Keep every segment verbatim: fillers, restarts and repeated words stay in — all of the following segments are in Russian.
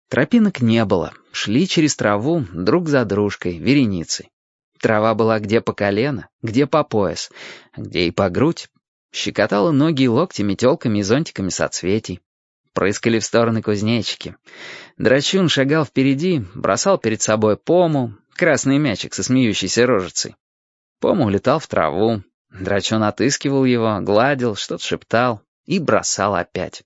Тропинок не было, шли через траву друг за дружкой, вереницей. Трава была где по колено, где по пояс, где и по грудь. Щекотала ноги и локти метелками и зонтиками соцветий. Прыскали в стороны кузнечики. Драчун шагал впереди, бросал перед собой пому, красный мячик со смеющейся рожицей. Пома улетал в траву. Драчун отыскивал его, гладил, что-то шептал и бросал опять.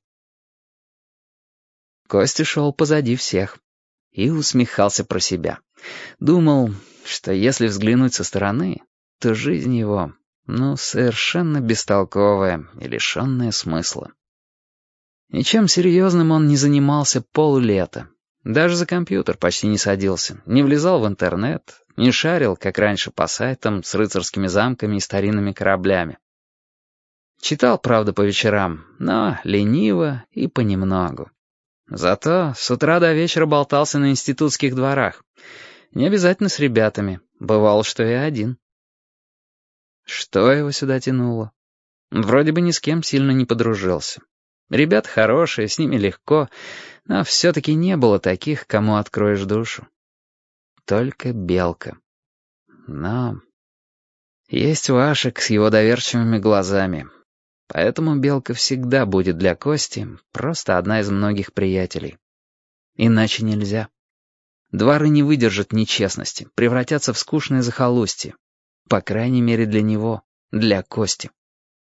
Костя шел позади всех и усмехался про себя. Думал, что если взглянуть со стороны, то жизнь его, ну, совершенно бестолковая и лишенная смысла. Ничем серьезным он не занимался поллета. Даже за компьютер почти не садился, не влезал в интернет, не шарил, как раньше, по сайтам с рыцарскими замками и старинными кораблями. Читал, правда, по вечерам, но лениво и понемногу. Зато с утра до вечера болтался на институтских дворах. Не обязательно с ребятами, бывало, что и один. Что его сюда тянуло? Вроде бы ни с кем сильно не подружился. Ребята хорошие, с ними легко, но все-таки не было таких, кому откроешь душу. Только Белка. Но есть Вашек с его доверчивыми глазами. Поэтому Белка всегда будет для Кости просто одна из многих приятелей. Иначе нельзя. Дворы не выдержат нечестности, превратятся в скучное захолустье. По крайней мере для него, для Кости.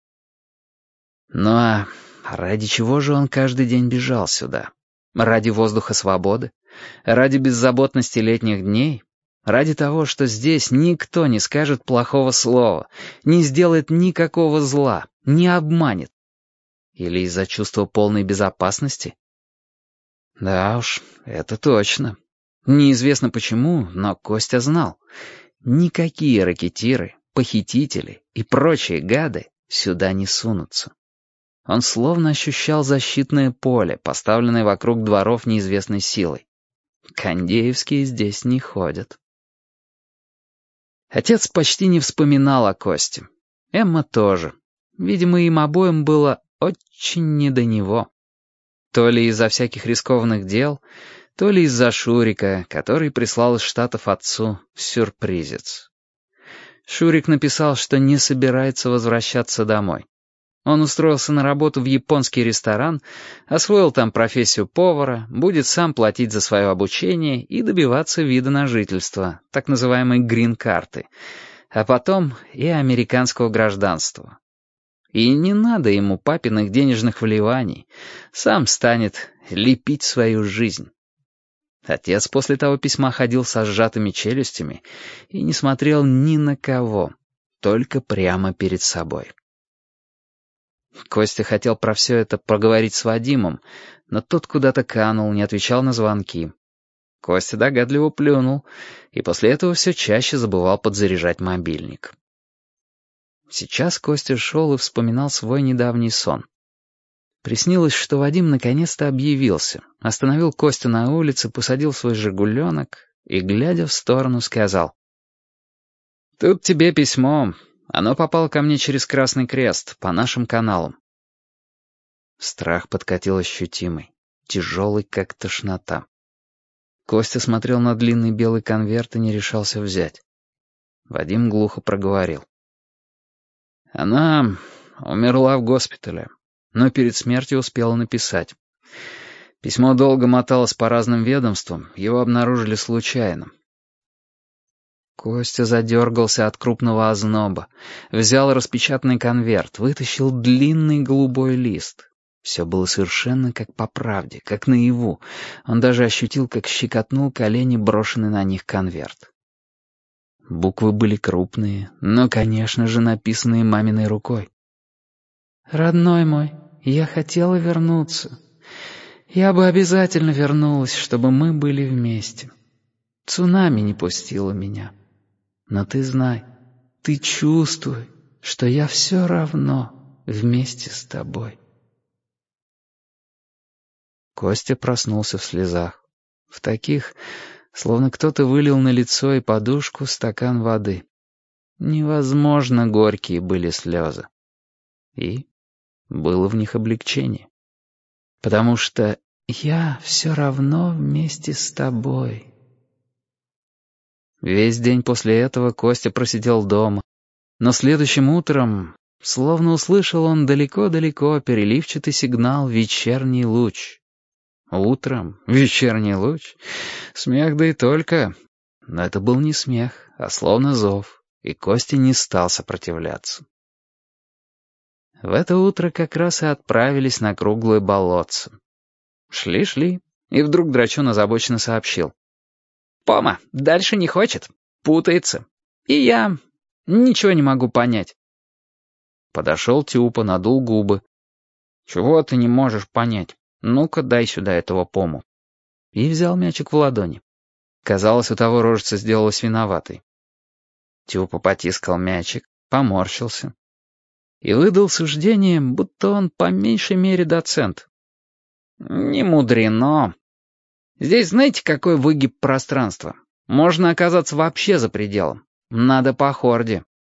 Ну а ради чего же он каждый день бежал сюда? Ради воздуха свободы? Ради беззаботности летних дней? Ради того, что здесь никто не скажет плохого слова, не сделает никакого зла, не обманет? Или из-за чувства полной безопасности? Да уж, это точно. Неизвестно почему, но Костя знал. Никакие ракетиры, похитители и прочие гады сюда не сунутся. Он словно ощущал защитное поле, поставленное вокруг дворов неизвестной силой. Кондеевские здесь не ходят. Отец почти не вспоминал о Косте. Эмма тоже. Видимо, им обоим было очень не до него. То ли из-за всяких рискованных дел, то ли из-за Шурика, который прислал из Штатов отцу сюрпризец. Шурик написал, что не собирается возвращаться домой. Он устроился на работу в японский ресторан, освоил там профессию повара, будет сам платить за свое обучение и добиваться вида на жительство, так называемой грин-карты, а потом и американского гражданства. И не надо ему папиных денежных вливаний, сам станет лепить свою жизнь. Отец после того письма ходил со сжатыми челюстями и не смотрел ни на кого, только прямо перед собой. Костя хотел про все это поговорить с Вадимом, но тот куда-то канул, не отвечал на звонки. Костя догадливо плюнул, и после этого все чаще забывал подзаряжать мобильник. Сейчас Костя шел и вспоминал свой недавний сон. Приснилось, что Вадим наконец-то объявился, остановил Костю на улице, посадил в свой «Жигуленок» и, глядя в сторону, сказал: «Тут тебе письмо. Оно попало ко мне через Красный Крест, по нашим каналам». Страх подкатил ощутимый, тяжелый, как тошнота. Костя смотрел на длинный белый конверт и не решался взять. Вадим глухо проговорил: «Она умерла в госпитале, но перед смертью успела написать. Письмо долго моталось по разным ведомствам, его обнаружили случайно». Костя задергался от крупного озноба, взял распечатанный конверт, вытащил длинный голубой лист. Все было совершенно как по правде, как наяву. Он даже ощутил, как щекотнул колени брошенный на них конверт. Буквы были крупные, но, конечно же, написанные маминой рукой. «Родной мой, я хотела вернуться. Я бы обязательно вернулась, чтобы мы были вместе. Цунами не пустило меня. Но ты знай, ты чувствуй, что я все равно вместе с тобой». Костя проснулся в слезах. В таких, словно кто-то вылил на лицо и подушку стакан воды. Невозможно горькие были слезы. И было в них облегчение. Потому что Я все равно вместе с тобой. Весь день после этого Костя просидел дома, но следующим утром, словно услышал он далеко-далеко переливчатый сигнал «Вечерний луч». Утром вечерний луч? Смех да и только. Но это был не смех, а словно зов, и Костя не стал сопротивляться. В это утро как раз и отправились на круглое болотце. Шли-шли, и вдруг Драчун озабоченно сообщил. «Пома дальше не хочет, путается. И я ничего не могу понять». Подошел Тюпа, надул губы. «Чего ты не можешь понять? Ну-ка, дай сюда этого Пому». И взял мячик в ладони. Казалось, у того рожица сделалась виноватой. Тюпа потискал мячик, поморщился и выдал суждение, будто он по меньшей мере доцент. «Не мудрено. Здесь знаете, какой выгиб пространства? Можно оказаться вообще за пределом. Надо по хорде».